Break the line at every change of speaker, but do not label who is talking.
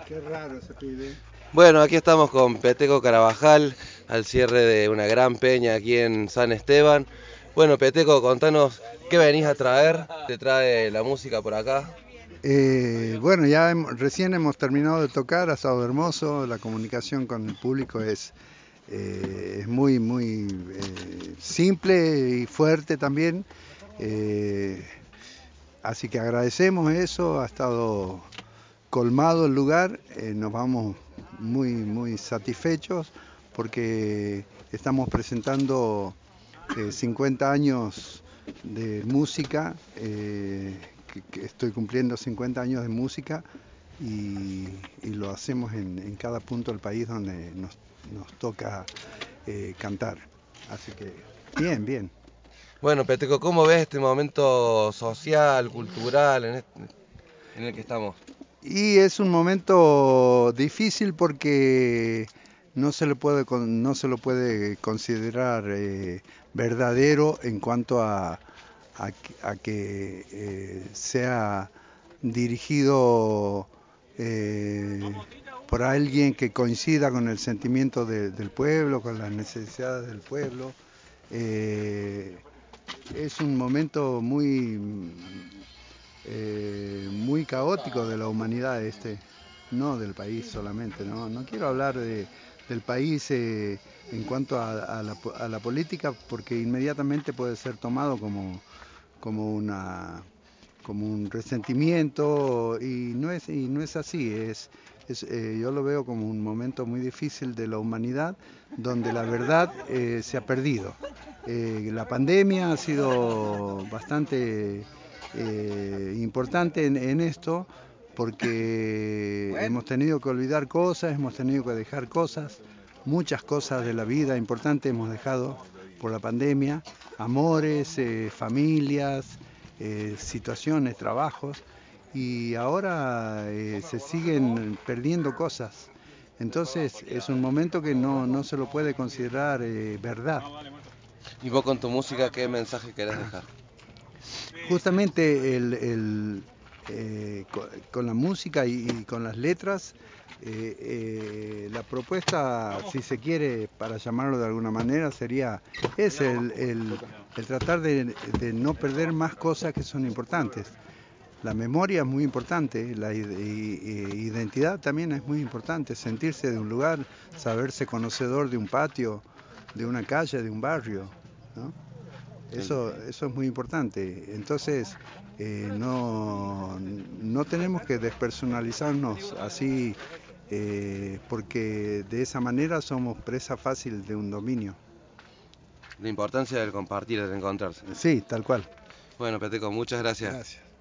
Qué raro se pide.
Bueno, aquí estamos con Peteco Carabajal al cierre de una gran peña aquí en San Esteban. Bueno, Peteco, contanos qué venís a traer. ¿Te trae la música por acá?
Bueno, ya recién hemos terminado de tocar, ha estado hermoso, la comunicación con el público es muy simple y fuerte también. eh, Así que agradecemos eso, ha estado colmado el lugar, nos vamos muy satisfechos porque estamos presentando 50 años de música, que estoy cumpliendo 50 años de música y lo hacemos en cada punto del país donde nos toca cantar. Así que bien, bien.
Bueno, Peteco, ¿cómo ves este momento social, cultural en el que estamos?
Y es un momento difícil porque no se lo puede considerar verdadero en cuanto a que sea dirigido eh, por alguien que coincida con el sentimiento del pueblo, con las necesidades del pueblo. Eh, es un momento muy caótico de la humanidad no del país solamente, no quiero hablar del país en cuanto a la política porque inmediatamente puede ser tomado como una como un resentimiento y no es así, yo lo veo como un momento muy difícil de la humanidad donde la verdad se ha perdido. La pandemia ha sido bastante importante en esto porque hemos tenido que olvidar cosas, hemos tenido que dejar cosas, muchas cosas de la vida importantes hemos dejado por la pandemia, amores, familias, situaciones, trabajos, y ahora se siguen perdiendo cosas. Entonces es un momento que no se lo puede considerar verdad.
Y vos con tu música, ¿qué mensaje querés dejar?
Justamente con la música y con las letras, la propuesta, si se quiere, para llamarlo de alguna manera, es el tratar de no perder más cosas que son importantes. La memoria es muy importante, la identidad también es muy importante, sentirse de un lugar, saberse conocedor de un patio, de una calle, de un barrio, ¿no? Eso es muy importante. Entonces, no tenemos que despersonalizarnos así, porque de esa manera somos presa fácil de un dominio.
La importancia del compartir, del encontrarse.
Sí, tal cual.
Bueno, Peteco, muchas gracias.
Gracias.